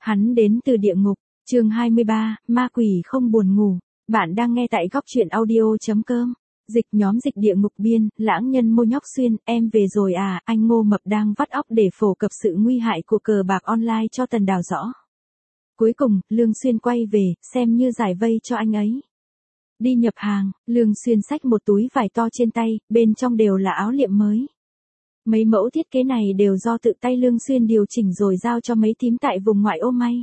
Hắn đến từ địa ngục, chương 23, ma quỷ không buồn ngủ. Bạn đang nghe tại góc truyện audio.com. Dịch nhóm dịch địa ngục biên, lãng nhân Mô Nhóc Xuyên, em về rồi à, anh Ngô Mập đang vắt óc để phổ cập sự nguy hại của cờ bạc online cho Tần Đào rõ. Cuối cùng, Lương Xuyên quay về, xem như giải vây cho anh ấy. Đi nhập hàng, Lương Xuyên xách một túi vải to trên tay, bên trong đều là áo liệm mới. Mấy mẫu thiết kế này đều do tự tay Lương Xuyên điều chỉnh rồi giao cho mấy thím tại vùng ngoại ô may.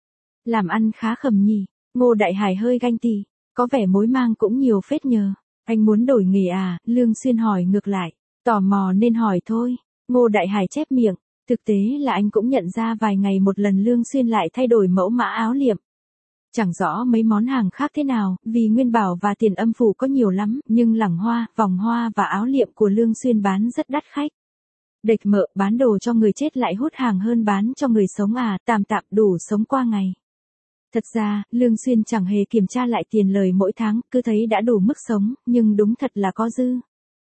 Làm ăn khá khẩm nhỉ, Ngô Đại Hải hơi ganh tị, có vẻ mối mang cũng nhiều phết nhờ. Anh muốn đổi nghề à, Lương Xuyên hỏi ngược lại, tò mò nên hỏi thôi. Ngô Đại Hải chép miệng, thực tế là anh cũng nhận ra vài ngày một lần Lương Xuyên lại thay đổi mẫu mã áo liệm. Chẳng rõ mấy món hàng khác thế nào, vì nguyên bảo và tiền âm phủ có nhiều lắm, nhưng lẳng hoa, vòng hoa và áo liệm của Lương Xuyên bán rất đắt khách. Đệch mợ bán đồ cho người chết lại hút hàng hơn bán cho người sống à, tạm đủ sống qua ngày. Thật ra, Lương Xuyên chẳng hề kiểm tra lại tiền lời mỗi tháng, cứ thấy đã đủ mức sống, nhưng đúng thật là có dư.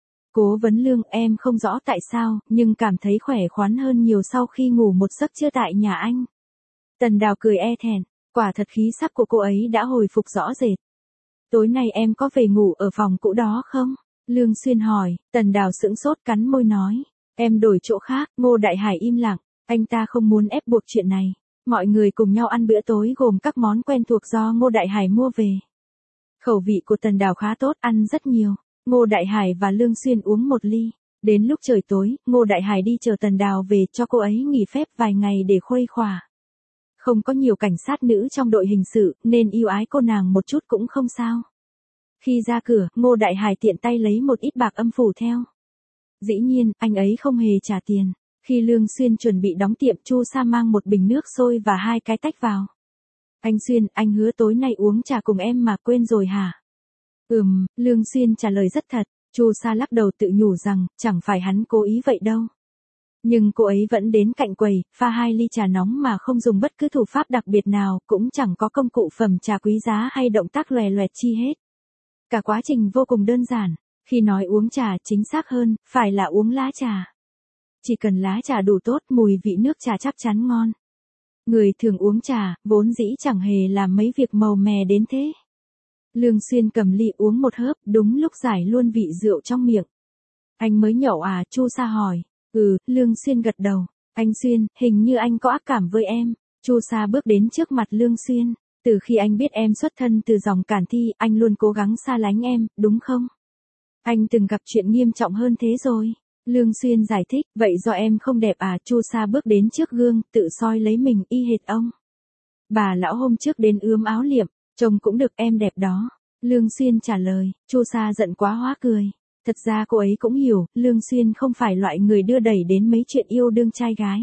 Cố vấn Lương, em không rõ tại sao, nhưng cảm thấy khỏe khoắn hơn nhiều sau khi ngủ một giấc trưa tại nhà anh. Tần Đào cười e thẹn, quả thật khí sắc của cô ấy đã hồi phục rõ rệt. Tối nay em có về ngủ ở phòng cũ đó không? Lương Xuyên hỏi, Tần Đào sững sốt cắn môi nói. Em đổi chỗ khác, Ngô Đại Hải im lặng, anh ta không muốn ép buộc chuyện này. Mọi người cùng nhau ăn bữa tối gồm các món quen thuộc do Ngô Đại Hải mua về. Khẩu vị của Tần Đào khá tốt, ăn rất nhiều. Ngô Đại Hải và Lương Xuyên uống một ly. Đến lúc trời tối, Ngô Đại Hải đi chờ Tần Đào về cho cô ấy nghỉ phép vài ngày để khuây khỏa. Không có nhiều cảnh sát nữ trong đội hình sự, nên yêu ái cô nàng một chút cũng không sao. Khi ra cửa, Ngô Đại Hải tiện tay lấy một ít bạc âm phủ theo. Dĩ nhiên, anh ấy không hề trả tiền. Khi Lương Xuyên chuẩn bị đóng tiệm, Chu Sa mang một bình nước sôi và 2 cái tách vào. Anh Xuyên, anh hứa tối nay uống trà cùng em mà quên rồi hả? Lương Xuyên trả lời rất thật. Chu Sa lắc đầu tự nhủ rằng, chẳng phải hắn cố ý vậy đâu. Nhưng cô ấy vẫn đến cạnh quầy, pha 2 ly trà nóng mà không dùng bất cứ thủ pháp đặc biệt nào, cũng chẳng có công cụ phẩm trà quý giá hay động tác lòe loẹt chi hết. Cả quá trình vô cùng đơn giản. Khi nói uống trà, chính xác hơn, phải là uống lá trà. Chỉ cần lá trà đủ tốt, mùi vị nước trà chắc chắn ngon. Người thường uống trà, vốn dĩ chẳng hề làm mấy việc màu mè đến thế. Lương Xuyên cầm ly uống một hớp, đúng lúc giải luôn vị rượu trong miệng. Anh mới nhậu à, Chu Sa hỏi. Lương Xuyên gật đầu. Anh Xuyên, hình như anh có ác cảm với em. Chu Sa bước đến trước mặt Lương Xuyên. Từ khi anh biết em xuất thân từ dòng Cản Thi, anh luôn cố gắng xa lánh em, đúng không? Anh từng gặp chuyện nghiêm trọng hơn thế rồi. Lương Xuyên giải thích, vậy do em không đẹp à? Chu Sa bước đến trước gương, tự soi lấy mình y hệt ông. Bà lão hôm trước đến ướm áo liệm, trông cũng được, em đẹp đó. Lương Xuyên trả lời. Chu Sa giận quá hóa cười. Thật ra cô ấy cũng hiểu, Lương Xuyên không phải loại người đưa đẩy đến mấy chuyện yêu đương trai gái.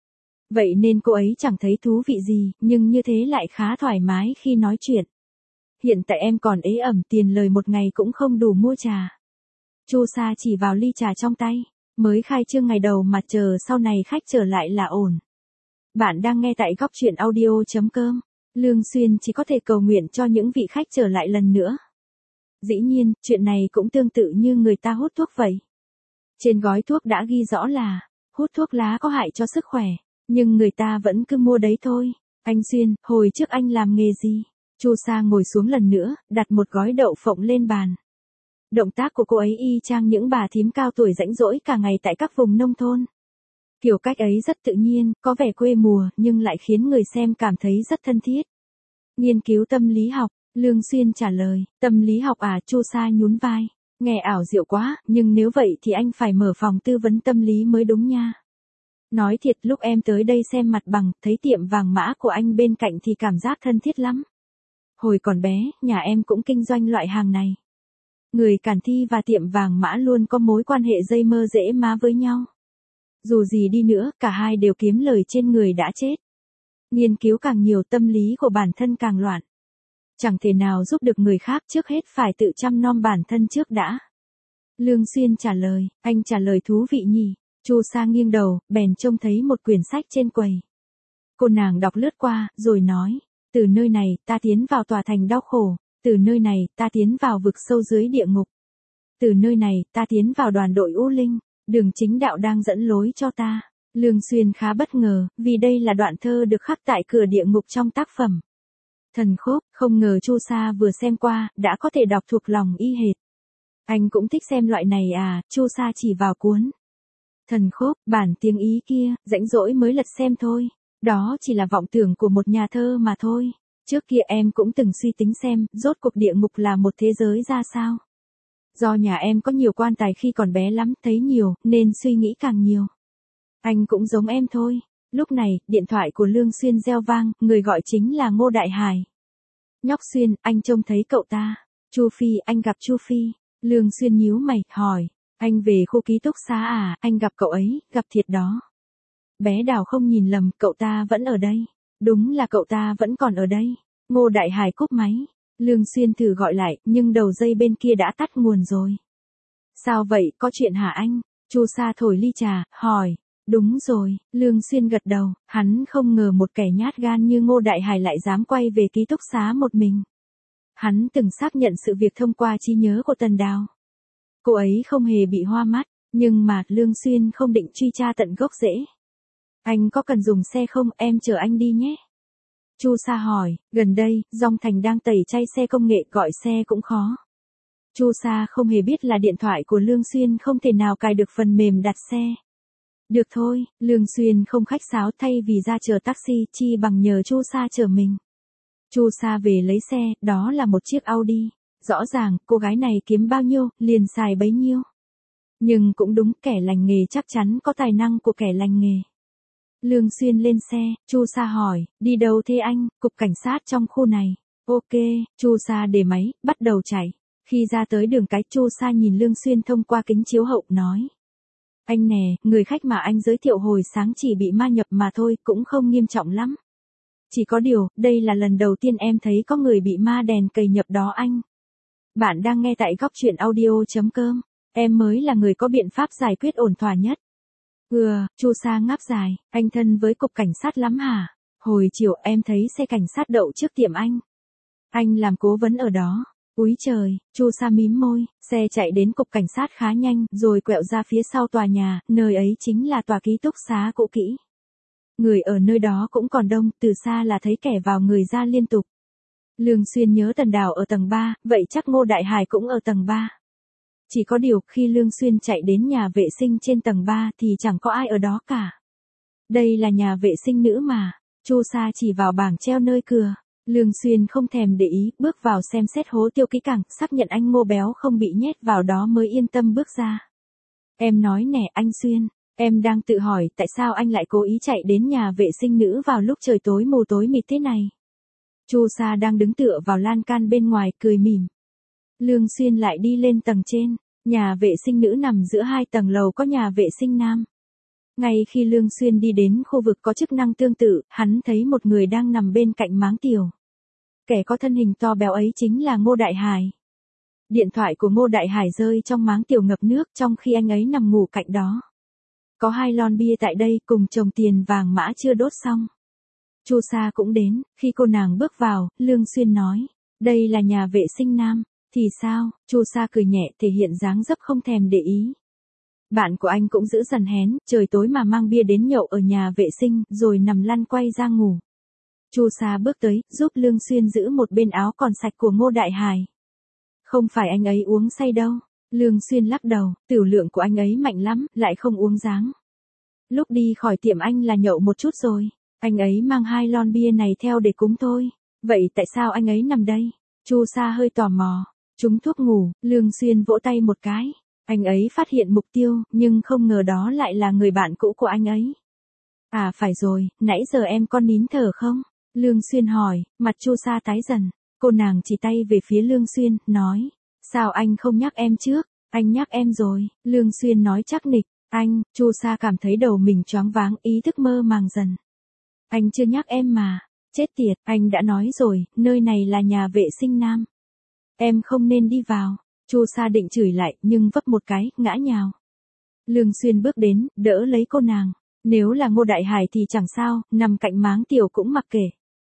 Vậy nên cô ấy chẳng thấy thú vị gì, nhưng như thế lại khá thoải mái khi nói chuyện. Hiện tại em còn ế ẩm, tiền lời một ngày cũng không đủ mua trà. Chu Sa chỉ vào ly trà trong tay. Mới khai trương ngày đầu mà chờ sau này khách trở lại là ổn. Bạn đang nghe tại góc truyện audio.com. Lương Xuyên chỉ có thể cầu nguyện cho những vị khách trở lại lần nữa. Dĩ nhiên, chuyện này cũng tương tự như người ta hút thuốc vậy. Trên gói thuốc đã ghi rõ là, hút thuốc lá có hại cho sức khỏe, nhưng người ta vẫn cứ mua đấy thôi. Anh Xuyên, hồi trước anh làm nghề gì? Chu Sa ngồi xuống lần nữa, đặt một gói đậu phộng lên bàn. Động tác của cô ấy y chang những bà thím cao tuổi rãnh rỗi cả ngày tại các vùng nông thôn. Kiểu cách ấy rất tự nhiên, có vẻ quê mùa, nhưng lại khiến người xem cảm thấy rất thân thiết. Nghiên cứu tâm lý học, Lương Xuyên trả lời, tâm lý học à? Chu Sa nhún vai, nghe ảo diệu quá, nhưng nếu vậy thì anh phải mở phòng tư vấn tâm lý mới đúng nha. Nói thiệt, lúc em tới đây xem mặt bằng, thấy tiệm vàng mã của anh bên cạnh thì cảm giác thân thiết lắm. Hồi còn bé, nhà em cũng kinh doanh loại hàng này. Người Cản Thi và tiệm vàng mã luôn có mối quan hệ dây mơ dễ má với nhau. Dù gì đi nữa, cả hai đều kiếm lời trên người đã chết. Nghiên cứu càng nhiều, tâm lý của bản thân càng loạn. Chẳng thể nào giúp được người khác, trước hết phải tự chăm nom bản thân trước đã. Lương Xuyên trả lời, anh trả lời thú vị nhỉ. Chu Sa nghiêng đầu, bèn trông thấy một quyển sách trên quầy. Cô nàng đọc lướt qua, rồi nói, từ nơi này, ta tiến vào tòa thành đau khổ. Từ nơi này, ta tiến vào vực sâu dưới địa ngục. Từ nơi này, ta tiến vào đoàn đội U Linh, đường chính đạo đang dẫn lối cho ta. Lương Xuyên khá bất ngờ, vì đây là đoạn thơ được khắc tại cửa địa ngục trong tác phẩm Thần Khốp, không ngờ Chu Sa vừa xem qua, đã có thể đọc thuộc lòng y hệt. Anh cũng thích xem loại này à, Chu Sa chỉ vào cuốn Thần Khốp, bản tiếng Ý kia, rãnh rỗi mới lật xem thôi. Đó chỉ là vọng tưởng của một nhà thơ mà thôi. Trước kia em cũng từng suy tính xem, rốt cuộc địa ngục là một thế giới ra sao. Do nhà em có nhiều quan tài khi còn bé lắm, thấy nhiều, nên suy nghĩ càng nhiều. Anh cũng giống em thôi. Lúc này, điện thoại của Lương Xuyên reo vang, người gọi chính là Ngô Đại Hải. Nhóc Xuyên, anh trông thấy cậu ta. Chu Phi, anh gặp Chu Phi. Lương Xuyên nhíu mày, hỏi. Anh về khu ký túc xá à, anh gặp cậu ấy, gặp thiệt đó. Bé Đào không nhìn lầm, cậu ta vẫn ở đây. Đúng là cậu ta vẫn còn ở đây. Ngô Đại Hải cúp máy. Lương Xuyên thử gọi lại, nhưng đầu dây bên kia đã tắt nguồn rồi. Sao vậy, có chuyện hả anh? Chu Sa thổi ly trà, hỏi. Đúng rồi, Lương Xuyên gật đầu, hắn không ngờ một kẻ nhát gan như Ngô Đại Hải lại dám quay về ký túc xá một mình. Hắn từng xác nhận sự việc thông qua trí nhớ của Tần Đào. Cô ấy không hề bị hoa mắt, nhưng mà Lương Xuyên không định truy tra tận gốc rễ. Anh có cần dùng xe không, em chở anh đi nhé. Chu Sa hỏi, gần đây, Dong Thành đang tẩy chay xe công nghệ, gọi xe cũng khó. Chu Sa không hề biết là điện thoại của Lương Xuyên không thể nào cài được phần mềm đặt xe. Được thôi, Lương Xuyên không khách sáo, thay vì ra chờ taxi, chi bằng nhờ Chu Sa chở mình. Chu Sa về lấy xe, đó là một chiếc Audi. Rõ ràng, cô gái này kiếm bao nhiêu, liền xài bấy nhiêu. Nhưng cũng đúng, kẻ lành nghề chắc chắn có tài năng của kẻ lành nghề. Lương Xuyên lên xe, Chu Sa hỏi, đi đâu thế anh, cục cảnh sát trong khu này. Ok, Chu Sa để máy, bắt đầu chạy. Khi ra tới đường cái, Chu Sa nhìn Lương Xuyên thông qua kính chiếu hậu, nói. Anh nè, người khách mà anh giới thiệu hồi sáng chỉ bị ma nhập mà thôi, cũng không nghiêm trọng lắm. Chỉ có điều, đây là lần đầu tiên em thấy có người bị ma đèn cầy nhập đó anh. Bạn đang nghe tại góc truyện audio.com. Em mới là người có biện pháp giải quyết ổn thỏa nhất. Chu Sa ngáp dài, anh thân với cục cảnh sát lắm hả? Hồi chiều em thấy xe cảnh sát đậu trước tiệm anh. Anh làm cố vấn ở đó. Úi trời, Chu Sa mím môi, xe chạy đến cục cảnh sát khá nhanh, rồi quẹo ra phía sau tòa nhà, nơi ấy chính là tòa ký túc xá cũ kỹ. Người ở nơi đó cũng còn đông, từ xa là thấy kẻ vào người ra liên tục. Lương Xuyên nhớ Tần Đào ở tầng 3, vậy chắc Ngô Đại Hải cũng ở tầng 3. Chỉ có điều, khi Lương Xuyên chạy đến nhà vệ sinh trên tầng 3 thì chẳng có ai ở đó cả. Đây là nhà vệ sinh nữ mà. Chu Sa chỉ vào bảng treo nơi cửa. Lương Xuyên không thèm để ý, bước vào xem xét hố tiêu kỹ càng, xác nhận anh Ngô béo không bị nhét vào đó mới yên tâm bước ra. Em nói nè anh Xuyên, em đang tự hỏi tại sao anh lại cố ý chạy đến nhà vệ sinh nữ vào lúc trời tối mù tối mịt thế này. Chu Sa đang đứng tựa vào lan can bên ngoài, cười mỉm. Lương Xuyên lại đi lên tầng trên, nhà vệ sinh nữ nằm giữa hai tầng lầu có nhà vệ sinh nam. Ngay khi Lương Xuyên đi đến khu vực có chức năng tương tự, hắn thấy một người đang nằm bên cạnh máng tiểu. Kẻ có thân hình to béo ấy chính là Ngô Đại Hải. Điện thoại của Ngô Đại Hải rơi trong máng tiểu ngập nước trong khi anh ấy nằm ngủ cạnh đó. Có 2 lon bia tại đây cùng chồng tiền vàng mã chưa đốt xong. Chu Sa cũng đến, khi cô nàng bước vào, Lương Xuyên nói, đây là nhà vệ sinh nam, thì sao? Chu Sa cười nhẹ thể hiện dáng dấp không thèm để ý. Bạn của anh cũng giữ dần hén, trời tối mà mang bia đến nhậu ở nhà vệ sinh, rồi nằm lăn quay ra ngủ. Chu Sa bước tới, giúp Lương Xuyên giữ một bên áo còn sạch của Ngô Đại Hải. Không phải anh ấy uống say đâu. Lương Xuyên lắc đầu, tiểu lượng của anh ấy mạnh lắm, lại không uống dáng. Lúc đi khỏi tiệm anh là nhậu một chút rồi. Anh ấy mang 2 lon bia này theo để cúng thôi. Vậy tại sao anh ấy nằm đây? Chu Sa hơi tò mò. Trúng thuốc ngủ, Lương Xuyên vỗ tay một cái. Anh ấy phát hiện mục tiêu, nhưng không ngờ đó lại là người bạn cũ của anh ấy. À phải rồi, nãy giờ em có nín thở không? Lương Xuyên hỏi, mặt Chu Sa tái dần. Cô nàng chỉ tay về phía Lương Xuyên, nói. Sao anh không nhắc em trước? Anh nhắc em rồi. Lương Xuyên nói chắc nịch. Anh, Chu Sa cảm thấy đầu mình choáng váng, ý thức mơ màng dần. Anh chưa nhắc em mà. Chết tiệt, anh đã nói rồi, nơi này là nhà vệ sinh nam. Em không nên đi vào. Chu Sa định chửi lại, nhưng vấp một cái, ngã nhào. Lương Xuyên bước đến, đỡ lấy cô nàng. Nếu là Ngô Đại Hải thì chẳng sao, nằm cạnh máng tiểu cũng mặc kệ.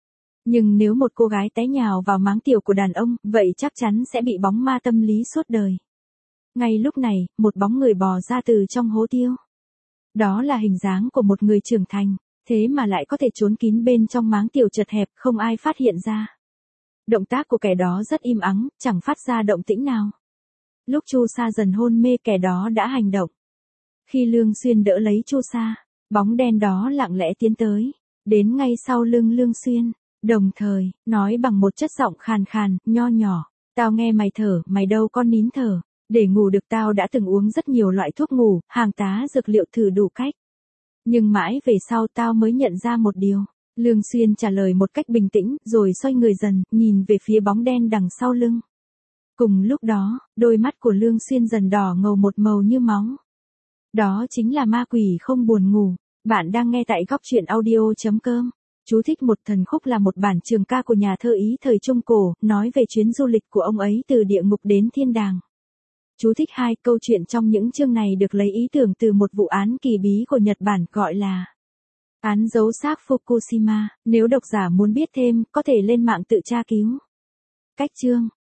Nhưng nếu một cô gái té nhào vào máng tiểu của đàn ông, vậy chắc chắn sẽ bị bóng ma tâm lý suốt đời. Ngay lúc này, một bóng người bò ra từ trong hố tiêu. Đó là hình dáng của một người trưởng thành, thế mà lại có thể trốn kín bên trong máng tiểu chật hẹp không ai phát hiện ra. Động tác của kẻ đó rất im ắng, chẳng phát ra động tĩnh nào. Lúc Chu Sa dần hôn mê kẻ đó đã hành động. Khi Lương Xuyên đỡ lấy Chu Sa, bóng đen đó lặng lẽ tiến tới, đến ngay sau lưng Lương Xuyên, đồng thời, nói bằng một chất giọng khàn khàn, nho nhỏ, tao nghe mày thở, mày đâu con nín thở, để ngủ được tao đã từng uống rất nhiều loại thuốc ngủ, hàng tá dược liệu thử đủ cách. Nhưng mãi về sau tao mới nhận ra một điều. Lương Xuyên trả lời một cách bình tĩnh, rồi xoay người dần, nhìn về phía bóng đen đằng sau lưng. Cùng lúc đó, đôi mắt của Lương Xuyên dần đỏ ngầu một màu như máu. Đó chính là ma quỷ không buồn ngủ. Bạn đang nghe tại góc truyện audio.com. Chú thích một thần khúc là một bản trường ca của nhà thơ Ý thời Trung Cổ, nói về chuyến du lịch của ông ấy từ địa ngục đến thiên đàng. Chú thích 2, câu chuyện trong những chương này được lấy ý tưởng từ một vụ án kỳ bí của Nhật Bản gọi là án giấu xác Fukushima. Nếu độc giả muốn biết thêm, có thể lên mạng tự tra cứu. Cách chương